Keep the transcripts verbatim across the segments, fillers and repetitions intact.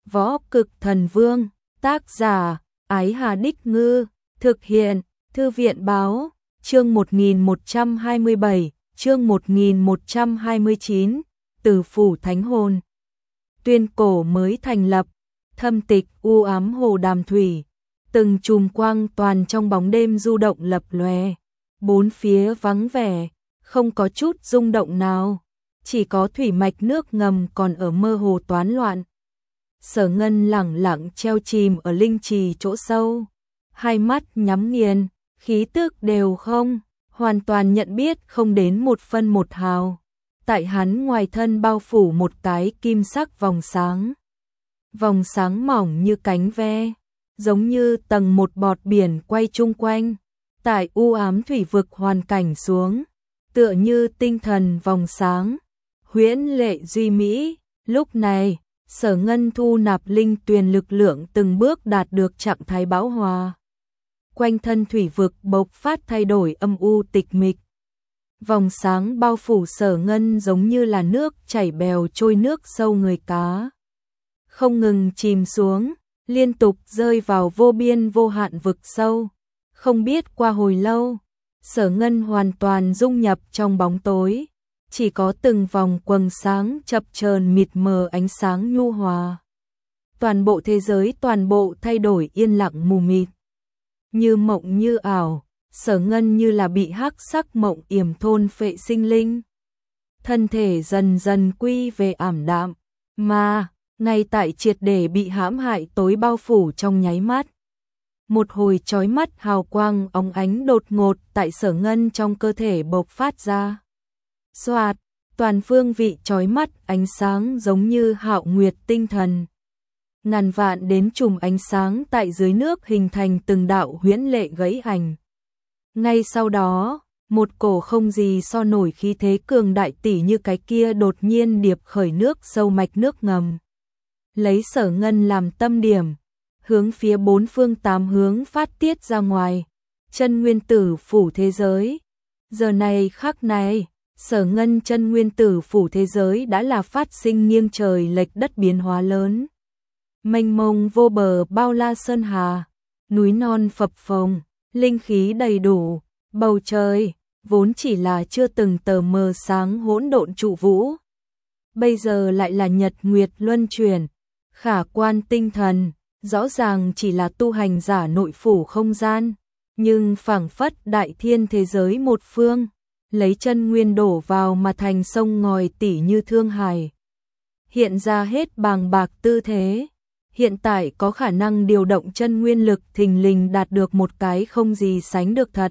Võ Cực Thần Vương, tác giả, Ái Hà Đích Ngư, thực hiện, Thư viện Báo, chương một nghìn một trăm hai mươi bảy, chương một nghìn một trăm hai mươi chín, Tử Phủ Thánh Hồn. Tuyên cổ mới thành lập, thâm tịch u ám hồ đàm thủy, từng chùm quang toàn trong bóng đêm du động lập lòe, bốn phía vắng vẻ, không có chút rung động nào, chỉ có thủy mạch nước ngầm còn ở mơ hồ toán loạn. Sở Ngân lẳng lặng treo chìm ở linh trì chỗ sâu, hai mắt nhắm nghiền, khí tức đều không, hoàn toàn nhận biết không đến một phân một hào. Tại hắn ngoài thân bao phủ một cái kim sắc vòng sáng. Vòng sáng mỏng như cánh ve, giống như tầng một bọt biển quay chung quanh. Tại u ám thủy vực hoàn cảnh xuống, tựa như tinh thần vòng sáng, huyễn lệ duy mỹ. Lúc này, Sở Ngân thu nạp linh tuyền lực lượng từng bước đạt được trạng thái bão hòa. Quanh thân thủy vực bộc phát thay đổi âm u tịch mịch. Vòng sáng bao phủ Sở Ngân giống như là nước chảy bèo trôi nước sâu người cá. Không ngừng chìm xuống, liên tục rơi vào vô biên vô hạn vực sâu. Không biết qua hồi lâu, Sở Ngân hoàn toàn dung nhập trong bóng tối. Chỉ có từng vòng quầng sáng chập chờn mịt mờ ánh sáng nhu hòa. Toàn bộ thế giới toàn bộ thay đổi yên lặng mù mịt. Như mộng như ảo, Sở Ngân như là bị hắc sắc mộng yểm thôn phệ sinh linh. Thân thể dần dần quy về ảm đạm, mà ngay tại triệt để bị hãm hại tối bao phủ trong nháy mắt. Một hồi chói mắt hào quang óng ánh đột ngột tại Sở Ngân trong cơ thể bộc phát ra. Xoạt, toàn phương vị chói mắt ánh sáng giống như hạo nguyệt tinh thần. Ngàn vạn đến chùm ánh sáng tại dưới nước hình thành từng đạo huyễn lệ gãy ảnh. Ngay sau đó, một cổ không gì so nổi khí thế cường đại tỷ như cái kia đột nhiên điệp khởi nước sâu mạch nước ngầm. Lấy Sở Ngân làm tâm điểm, hướng phía bốn phương tám hướng phát tiết ra ngoài. Chân nguyên tử phủ thế giới. Giờ này khắc này, Sở Ngân chân nguyên tử phủ thế giới đã là phát sinh nghiêng trời lệch đất biến hóa lớn. Mênh mông vô bờ bao la sơn hà, núi non phập phồng, linh khí đầy đủ, bầu trời vốn chỉ là chưa từng tờ mờ sáng hỗn độn trụ vũ, bây giờ lại là nhật nguyệt luân chuyển, khả quan tinh thần, rõ ràng chỉ là tu hành giả nội phủ không gian, nhưng phảng phất đại thiên thế giới một phương, lấy chân nguyên đổ vào mà thành sông ngòi tỉ như thương hải. Hiện ra hết bàng bạc tư thế, hiện tại có khả năng điều động chân nguyên lực thình lình đạt được một cái không gì sánh được thật.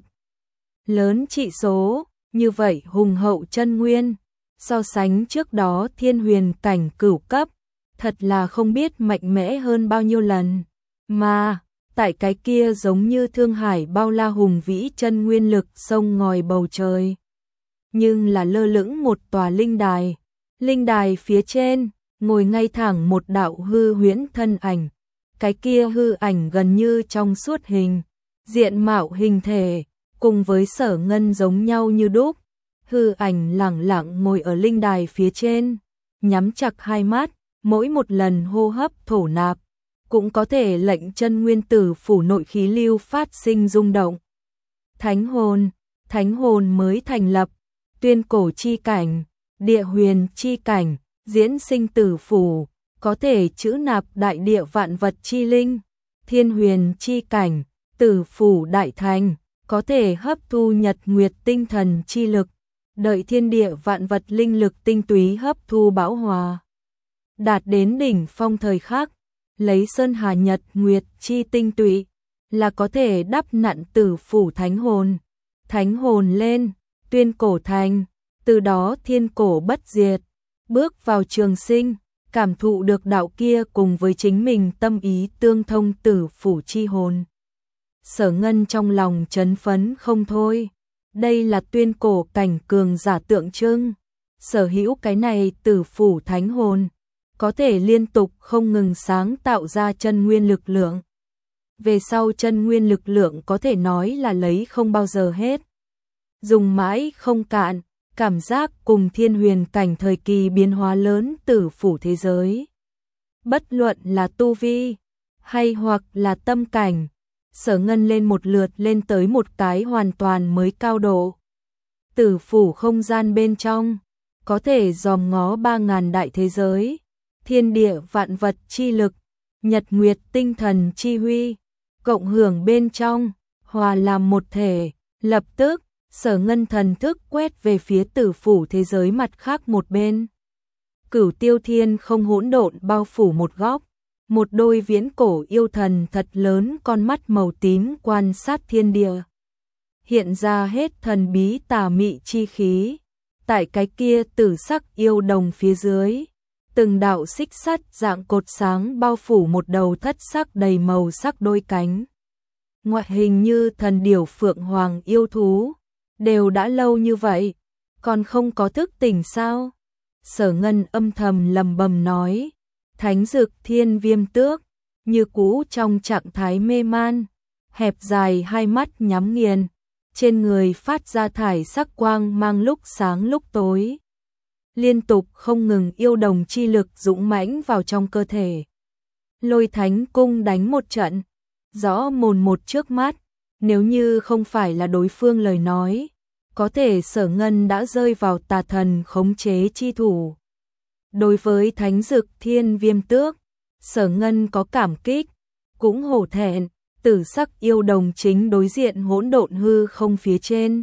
Lớn trị số, như vậy hùng hậu chân nguyên, so sánh trước đó thiên huyền cảnh cửu cấp, thật là không biết mạnh mẽ hơn bao nhiêu lần. Mà, tại cái kia giống như thương hải bao la hùng vĩ chân nguyên lực sông ngòi bầu trời. Nhưng là lơ lửng một tòa linh đài. Linh đài phía trên, ngồi ngay thẳng một đạo hư huyễn thân ảnh. Cái kia hư ảnh gần như trong suốt hình, diện mạo hình thể, cùng với Sở Ngân giống nhau như đúc. Hư ảnh lẳng lặng ngồi ở linh đài phía trên, nhắm chặt hai mắt, mỗi một lần hô hấp thổ nạp, cũng có thể lệnh chân nguyên tử phủ nội khí lưu phát sinh rung động. Thánh hồn, thánh hồn mới thành lập, tuyên cổ chi cảnh, địa huyền chi cảnh, diễn sinh tử phủ, có thể trữ nạp đại địa vạn vật chi linh, thiên huyền chi cảnh, tử phủ đại thành, có thể hấp thu nhật nguyệt tinh thần chi lực, đợi thiên địa vạn vật linh lực tinh túy hấp thu bão hòa. Đạt đến đỉnh phong thời khắc, lấy sơn hà nhật nguyệt chi tinh túy, là có thể đắp nặn tử phủ thánh hồn. Thánh hồn lên, tuyên cổ thành, từ đó thiên cổ bất diệt, bước vào trường sinh, cảm thụ được đạo kia cùng với chính mình tâm ý tương thông tử phủ chi hồn. Sở Ngân trong lòng chấn phấn không thôi, đây là tuyên cổ cảnh cường giả tượng trưng, sở hữu cái này tử phủ thánh hồn, có thể liên tục không ngừng sáng tạo ra chân nguyên lực lượng. Về sau chân nguyên lực lượng có thể nói là lấy không bao giờ hết. Dùng mãi không cạn, cảm giác cùng thiên huyền cảnh thời kỳ biến hóa lớn tử phủ thế giới. bất luận là tu vi hay hoặc là tâm cảnh, Sở Ngân lên một lượt lên tới một cái hoàn toàn mới cao độ. Tử phủ không gian bên trong, có thể dòm ngó ba ngàn đại thế giới, thiên địa vạn vật chi lực, nhật nguyệt tinh thần chi huy, cộng hưởng bên trong, hòa làm một thể. Lập tức, Sở Ngân thần thức quét về phía tử phủ thế giới mặt khác một bên. Cửu Tiêu Thiên không hỗn độn bao phủ một góc, một đôi viễn cổ yêu thần thật lớn con mắt màu tím quan sát thiên địa. Hiện ra hết thần bí tà mị chi khí, tại cái kia tử sắc yêu đồng phía dưới, từng đạo xích sắt dạng cột sáng bao phủ một đầu thất sắc đầy màu sắc đôi cánh. Ngoại hình như thần điểu phượng hoàng yêu thú, đều đã lâu như vậy, còn không có thức tỉnh sao? Sở Ngân âm thầm lầm bầm nói, Thánh Dực Thiên Viêm Tước, như cũ trong trạng thái mê man, hẹp dài hai mắt nhắm nghiền, trên người phát ra thải sắc quang mang lúc sáng lúc tối. Liên tục không ngừng yêu đồng chi lực dũng mãnh vào trong cơ thể. Lôi Thánh Cung đánh một trận, rõ mồn một trước mắt, nếu như không phải là đối phương lời nói, có thể Sở Ngân đã rơi vào tà thần khống chế chi thủ. Đối với Thánh Dực Thiên Viêm Tước, Sở Ngân có cảm kích, cũng hổ thẹn, tử sắc yêu đồng chính đối diện hỗn độn hư không phía trên.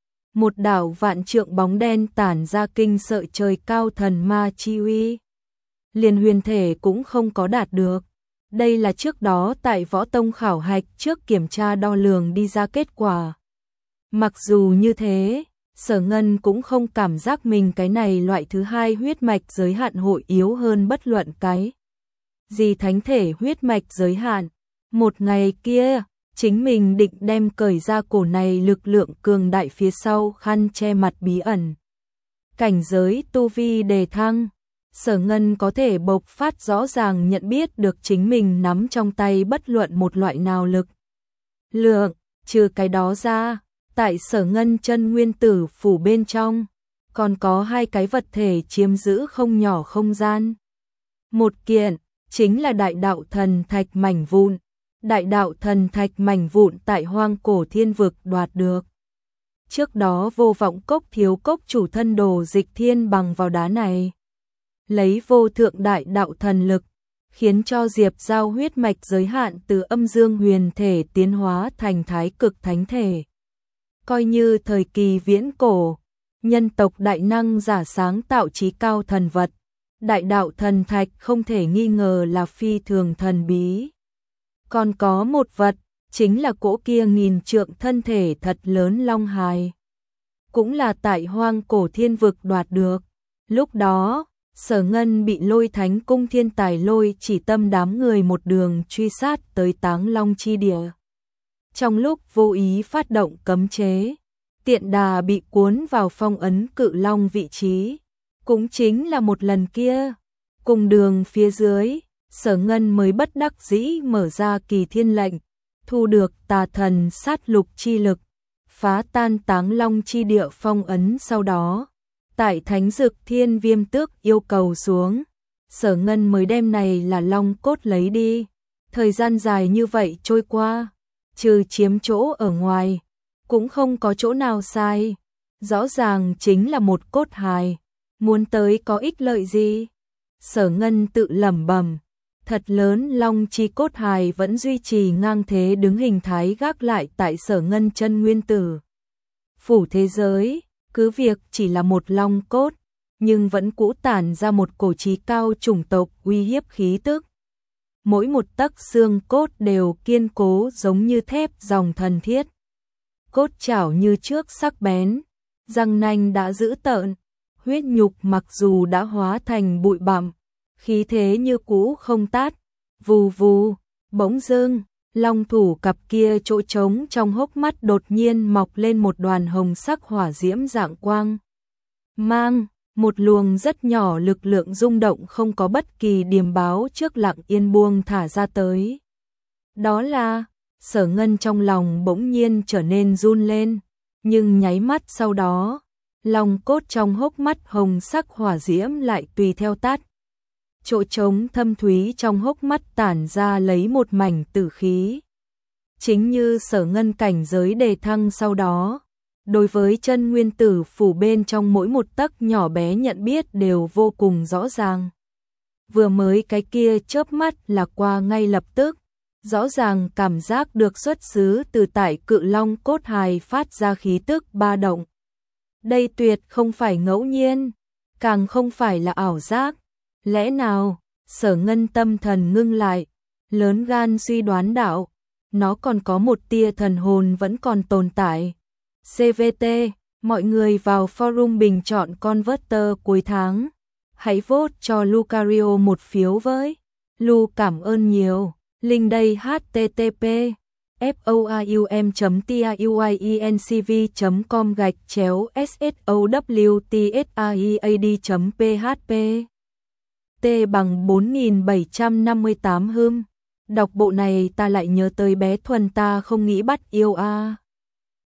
Một đảo vạn trượng bóng đen tản ra kinh sợi trời cao thần ma chi uy. Liền huyền thể cũng không có đạt được. Đây là trước đó tại Võ Tông khảo hạch trước kiểm tra đo lường đi ra kết quả. Mặc dù như thế, Sở Ngân cũng không cảm giác mình cái này loại thứ hai huyết mạch giới hạn hội yếu hơn bất luận cái gì thánh thể huyết mạch giới hạn. Một ngày kia, chính mình định đem cởi ra cổ này lực lượng cường đại phía sau khăn che mặt bí ẩn. Cảnh giới tu vi đề thăng, Sở Ngân có thể bộc phát rõ ràng nhận biết được chính mình nắm trong tay bất luận một loại nào lực lượng, trừ cái đó ra, tại Sở Ngân chân nguyên tử phủ bên trong, còn có hai cái vật thể chiếm giữ không nhỏ không gian. Một kiện, chính là đại đạo thần thạch mảnh vụn. Đại đạo thần thạch mảnh vụn tại hoang cổ thiên vực đoạt được. Trước đó vô vọng cốc thiếu cốc chủ thân đồ dịch thiên bằng vào đá này. Lấy vô thượng đại đạo thần lực, khiến cho Diệp Giao huyết mạch giới hạn từ âm dương huyền thể tiến hóa thành thái cực thánh thể. Coi như thời kỳ viễn cổ, nhân tộc đại năng giả sáng tạo trí cao thần vật. Đại đạo thần thạch không thể nghi ngờ là phi thường thần bí. Còn có một vật, chính là cỗ kia nghìn trượng thân thể thật lớn long hài. Cũng là tại hoang cổ thiên vực đoạt được. Lúc đó, Sở Ngân bị Lôi Thánh Cung thiên tài lôi chỉ tâm đám người một đường truy sát tới Táng Long chi địa. Trong lúc vô ý phát động cấm chế, tiện đà bị cuốn vào phong ấn cự long vị trí. Cũng chính là một lần kia, cùng đường phía dưới, Sở Ngân mới bất đắc dĩ mở ra kỳ thiên lệnh, thu được tà thần sát lục chi lực, phá tan Táng Long chi địa phong ấn. Sau đó, tại Thánh Dực Thiên Viêm Tước yêu cầu xuống, Sở Ngân mới đem này là long cốt lấy đi. Thời gian dài như vậy trôi qua, trừ chiếm chỗ ở ngoài, cũng không có chỗ nào sai. Rõ ràng chính là một cốt hài, muốn tới có ích lợi gì? Sở Ngân tự lẩm bẩm. Thật lớn long chi cốt hài vẫn duy trì ngang thế đứng hình thái gác lại tại Sở Ngân chân nguyên tử phủ thế giới, cứ việc chỉ là một long cốt, nhưng vẫn cũ tản ra một cổ trí cao chủng tộc uy hiếp khí tức. Mỗi một tấc xương cốt đều kiên cố giống như thép dòng thần thiết. Cốt chảo như trước sắc bén, răng nanh đã dữ tợn, huyết nhục mặc dù đã hóa thành bụi bặm, khí thế như cũ không tát. Vù vù, bỗng dưng, long thủ cặp kia chỗ trống trong hốc mắt đột nhiên mọc lên một đoàn hồng sắc hỏa diễm dạng quang. Mang, một luồng rất nhỏ lực lượng rung động không có bất kỳ điềm báo trước lặng yên buông thả ra tới. Đó là, Sở Ngân trong lòng bỗng nhiên trở nên run lên, nhưng nháy mắt sau đó, long cốt trong hốc mắt hồng sắc hỏa diễm lại tùy theo tắt. chỗ trống thâm thúy trong hốc mắt tản ra lấy một mảnh tử khí. Chính như Sở Ngân cảnh giới đề thăng sau đó, đối với chân nguyên tử phủ bên trong mỗi một tấc nhỏ bé nhận biết đều vô cùng rõ ràng. Vừa mới cái kia chớp mắt là qua ngay lập tức, rõ ràng cảm giác được xuất xứ từ tại cự long cốt hài phát ra khí tức ba động. Đây tuyệt không phải ngẫu nhiên, càng không phải là ảo giác. Lẽ nào, Sở Ngân tâm thần ngưng lại, lớn gan suy đoán đạo, nó còn có một tia thần hồn vẫn còn tồn tại. xê vê tê, mọi người vào forum bình chọn Converter cuối tháng. Hãy vote cho Lucario một phiếu với. Lu cảm ơn nhiều. Link đây http forum.tiuyencv.com gạch chéo sSOWTSAIAD.php T bằng bốn nghìn bảy trăm năm mươi tám hưm. Đọc bộ này ta lại nhớ tới bé Thuần ta không nghĩ bắt yêu a.